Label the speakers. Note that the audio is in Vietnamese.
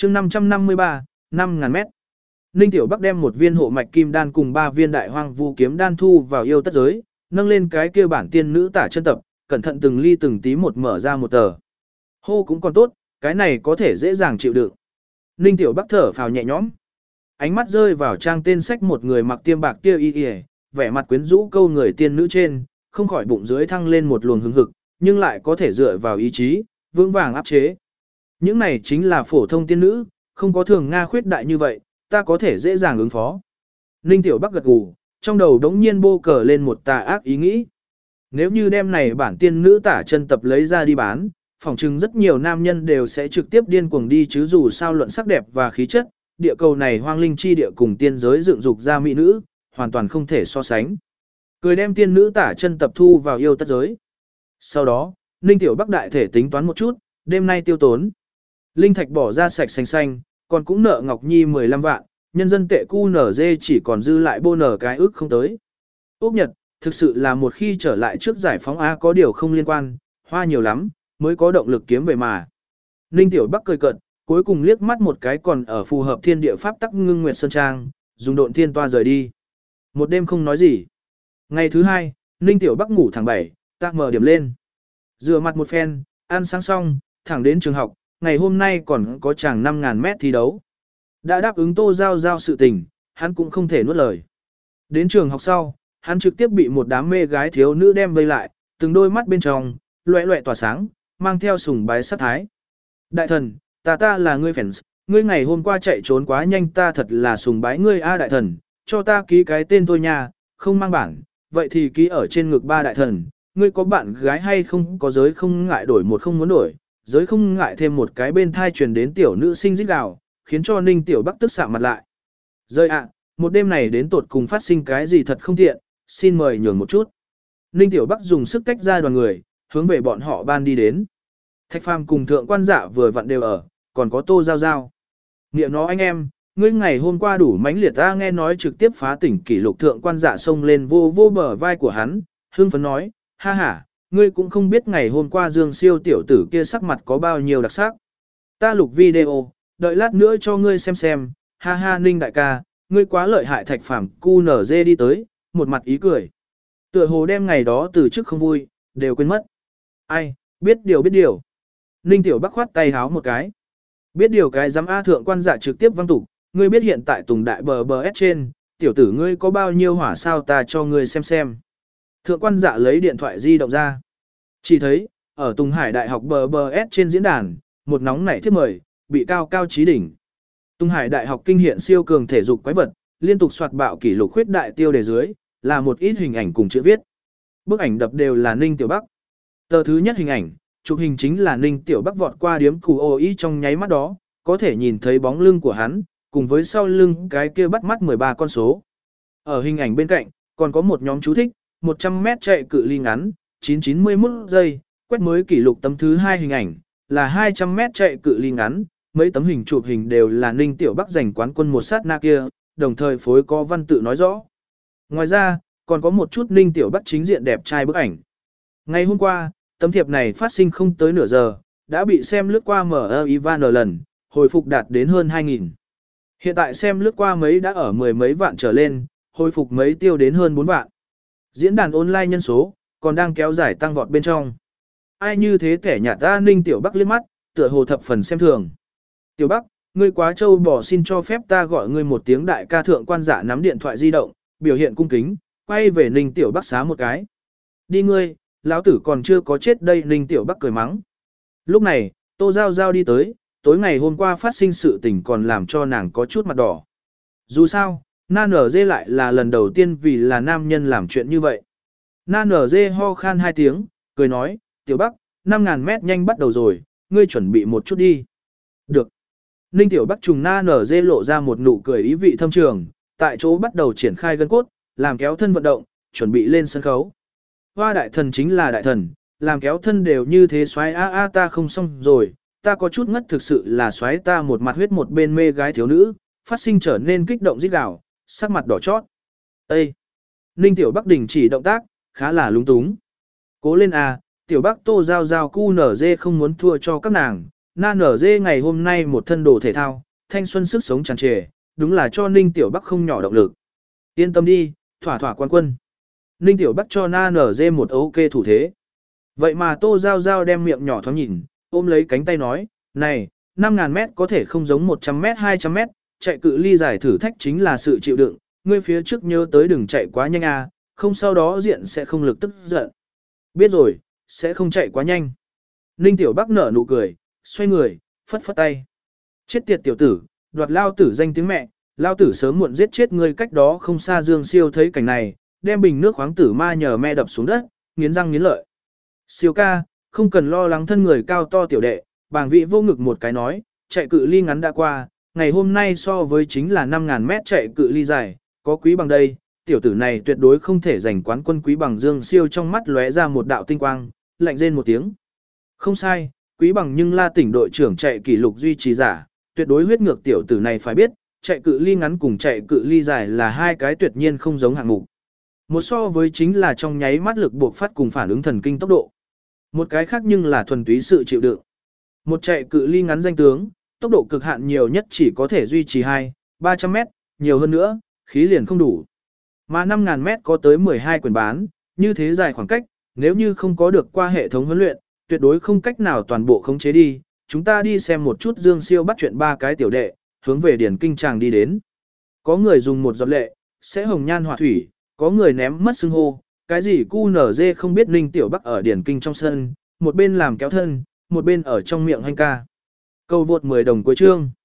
Speaker 1: chương 553, 5.000 mét. Ninh Tiểu Bắc đem một viên hộ mạch kim đan cùng 3 viên đại hoang vu kiếm đan thu vào yêu tất giới, nâng lên cái kia bản tiên nữ tả chân tập, cẩn thận từng ly từng tí một mở ra một tờ. Hô cũng còn tốt, cái này có thể dễ dàng chịu đựng. Ninh Tiểu Bắc thở phào nhẹ nhõm. Ánh mắt rơi vào trang tên sách một người mặc tiêm bạc kia y, vẻ mặt quyến rũ câu người tiên nữ trên, không khỏi bụng dưới thăng lên một luồng hứng hực, nhưng lại có thể dựa vào ý chí, vững vàng áp chế. Những này chính là phổ thông tiên nữ, không có thường Nga khuyết đại như vậy, ta có thể dễ dàng ứng phó. Ninh Tiểu Bắc gật gù, trong đầu đống nhiên bô cờ lên một tà ác ý nghĩ. Nếu như đem này bản tiên nữ tả chân tập lấy ra đi bán, phỏng chừng rất nhiều nam nhân đều sẽ trực tiếp điên cuồng đi chứ dù sao luận sắc đẹp và khí chất, địa cầu này hoang linh chi địa cùng tiên giới dựng dục ra mỹ nữ, hoàn toàn không thể so sánh. Cười đem tiên nữ tả chân tập thu vào yêu tất giới. Sau đó, Ninh Tiểu Bắc đại thể tính toán một chút, đêm nay tiêu tốn. Linh thạch bỏ ra sạch xanh xanh, còn cũng nợ Ngọc Nhi 15 vạn, nhân dân tệ QNZ chỉ còn dư lại bô nở cái ước không tới. Úc Nhật, thực sự là một khi trở lại trước giải phóng A có điều không liên quan, hoa nhiều lắm, mới có động lực kiếm về mà. Ninh Tiểu Bắc cười cợt, cuối cùng liếc mắt một cái còn ở phù hợp thiên địa pháp tắc ngưng nguyệt sơn trang, dùng độn thiên toa rời đi. Một đêm không nói gì. Ngày thứ hai, Ninh Tiểu Bắc ngủ tháng 7, ta mở điểm lên. Rửa mặt một phen, ăn sáng xong, thẳng đến trường học, ngày hôm nay còn có chàng 5.000 mét thi đấu. Đã đáp ứng Tô Giao Giao sự tình, hắn cũng không thể nuốt lời. Đến trường học sau, hắn trực tiếp bị một đám mê gái thiếu nữ đem vây lại, từng đôi mắt bên trong, loẹ loẹ tỏa sáng, mang theo sùng bái sát thái. Đại thần, ta là ngươi fans, ngươi ngày hôm qua chạy trốn quá nhanh ta thật là sùng bái ngươi a đại thần, cho ta ký cái tên thôi nha, không mang bản, vậy thì ký ở trên ngực ba đại thần, ngươi có bạn gái hay không có giới không ngại đổi một không muốn đổi, giới không ngại thêm một cái bên thai truyền đến tiểu nữ sinh rít gào, khiến cho Ninh Tiểu Bắc tức sạm mặt lại. Rơi ạ, một đêm này đến tột cùng phát sinh cái gì thật không tiện, xin mời nhường một chút. Ninh Tiểu Bắc dùng sức tách ra đoàn người, hướng về bọn họ ban đi đến. Thạch Phàm cùng thượng quan dạ vừa vặn đều ở, còn có Tô Giao Giao. Niệm nó anh em, ngươi ngày hôm qua đủ mãnh liệt ta nghe nói trực tiếp phá tỉnh kỷ lục thượng quan dạ xông lên vô bờ vai của hắn, hưng phấn nói, ha ha, ngươi cũng không biết ngày hôm qua Dương Siêu tiểu tử kia sắc mặt có bao nhiêu đặc sắc. Ta lục video, đợi lát nữa cho ngươi xem, ha ha Ninh đại ca, ngươi quá lợi hại. Thạch Phàm QNZ đi tới, một mặt ý cười. Tựa hồ đem ngày đó từ chức không vui, đều quên mất. Ai, biết điều. Ninh Tiểu Bắc khoát tay háo một cái. Biết điều cái giám A thượng quan dạ trực tiếp văng tục, ngươi biết hiện tại Tùng Đại bờ S trên, tiểu tử ngươi có bao nhiêu hỏa sao ta cho ngươi xem. Thượng quan dạ lấy điện thoại di động ra. Chỉ thấy, ở Tùng Hải Đại học bờ S trên diễn đàn, một nóng nảy thiếp mời, bị cao trí đỉnh. Tùng Hải Đại học kinh hiện siêu cường thể dục quái vật, liên tục soạt bạo kỷ lục khuyết đại tiêu đề dưới, là một ít hình ảnh cùng chữ viết. Bức ảnh đập đều là Ninh Tiểu Bắc. Tờ thứ nhất hình ảnh, chụp hình chính là Ninh Tiểu Bắc vọt qua điếm cù ô ý trong nháy mắt đó, có thể nhìn thấy bóng lưng của hắn, cùng với sau lưng cái kia bắt mắt 13 con số. Ở hình ảnh bên cạnh, còn có một nhóm chú thích, 100 mét chạy cự ly ngắn, 991 giây, quét mới kỷ lục tấm thứ hai hình ảnh, là 200 mét chạy cự ly ngắn, mấy tấm hình chụp hình đều là Ninh Tiểu Bắc giành quán quân một sát na kia, đồng thời phối có văn tự nói rõ. Ngoài ra, còn có một chút Ninh Tiểu Bắc chính diện đẹp trai bức ảnh. Ngày hôm qua, tấm thiệp này phát sinh không tới nửa giờ, đã bị xem lướt qua mở Ivan lần, hồi phục đạt đến hơn 2.000. Hiện tại xem lướt qua mấy đã ở mười mấy vạn trở lên, hồi phục mấy tiêu đến hơn 4 vạn. Diễn đàn online nhân số, còn đang kéo dài tăng vọt bên trong. Ai như thế kẻ nhạt ta Ninh Tiểu Bắc liếc mắt, tựa hồ thập phần xem thường. Tiểu Bắc, ngươi quá trâu bò xin cho phép ta gọi ngươi một tiếng đại ca. Thượng quan dạ nắm điện thoại di động, biểu hiện cung kính, quay về Ninh Tiểu Bắc xá một cái. Đi ngươi, lão tử còn chưa có chết đây. Ninh Tiểu Bắc cười mắng. Lúc này, Tô Giao Giao đi tới, tối ngày hôm qua phát sinh sự tình còn làm cho nàng có chút mặt đỏ. Dù sao, Na Nở Dê lại là lần đầu tiên vì là nam nhân làm chuyện như vậy. Na Nở Dê ho khan 2 tiếng, cười nói, Tiểu Bắc, 5.000 mét nhanh bắt đầu rồi, ngươi chuẩn bị một chút đi. Được. Ninh Tiểu Bắc trùng Na Nở Dê lộ ra một nụ cười ý vị thâm trường, tại chỗ bắt đầu triển khai gân cốt, làm kéo thân vận động, chuẩn bị lên sân khấu. Hoa đại thần chính là đại thần, làm kéo thân đều như thế xoáy ta không xong rồi, ta có chút ngất thực sự là xoáy. Ta một mặt huyết một bên mê gái thiếu nữ, phát sinh trở nên kích động rít gào, sắc mặt đỏ chót. Ê! Ninh Tiểu Bắc đình chỉ động tác, khá là lúng túng. Cố lên Tiểu Bắc. Tô Giao Giao QNZ không muốn thua cho các nàng, Na nở dê ngày hôm nay một thân đồ thể thao, thanh xuân sức sống tràn trề, đúng là cho Ninh Tiểu Bắc không nhỏ động lực. Yên tâm đi, thỏa thỏa quan quân. Ninh Tiểu Bắc cho Na nở dê một ok thủ thế. Vậy mà Tô Giao Giao đem miệng nhỏ thoáng nhìn, ôm lấy cánh tay nói, này, 5.000 mét có thể không giống 100 mét 200 mét, chạy cự ly giải thử thách chính là sự chịu đựng, ngươi phía trước nhớ tới đừng chạy quá nhanh à, không sau đó diện sẽ không lực tức giận. Biết rồi, sẽ không chạy quá nhanh. Ninh Tiểu Bắc nở nụ cười, xoay người, phất phất tay. Chết tiệt tiểu tử, đoạt lao tử danh tiếng mẹ, lao tử sớm muộn giết chết ngươi. Cách đó không xa Dương Siêu thấy cảnh này, đem bình nước khoáng tử ma nhờ me đập xuống đất, nghiến răng nghiến lợi. Siêu ca, không cần lo lắng thân người cao to tiểu đệ, bàng vị vô ngực một cái nói, chạy cự ly ngắn đã qua, ngày hôm nay so với chính là 5.000 mét chạy cự ly dài, có Quý Bằng đây, tiểu tử này tuyệt đối không thể giành quán quân. Quý Bằng Dương Siêu trong mắt lóe ra một đạo tinh quang, lạnh rên một tiếng. Không sai, Quý Bằng nhưng La tỉnh đội trưởng chạy kỷ lục duy trì giả, tuyệt đối huyết ngược. Tiểu tử này phải biết, chạy cự ly ngắn cùng chạy cự ly dài là hai cái tuyệt nhiên không giống hạng mục. Một so với chính là trong nháy mắt lực buộc phát cùng phản ứng thần kinh tốc độ. Một cái khác nhưng là thuần túy sự chịu đựng. Một chạy cự ly ngắn danh tướng, tốc độ cực hạn nhiều nhất chỉ có thể duy trì 200-300 mét, nhiều hơn nữa, khí liền không đủ. Mà 5.000 mét có tới 12 quyền bán, như thế dài khoảng cách, nếu như không có được qua hệ thống huấn luyện, tuyệt đối không cách nào toàn bộ khống chế đi. Chúng ta đi xem một chút Dương Siêu bắt chuyện ba cái tiểu đệ, hướng về điển kinh tràng đi đến. Có người dùng một giọt lệ, sẽ hồng nhan họa thủy, có người ném mất xưng hô, cái gì cu nở dê không biết. Ninh Tiểu Bắc ở điển kinh trong sân, một bên làm kéo thân, một bên ở trong miệng hanh ca. Câu vượt 10 đồng cuối chương.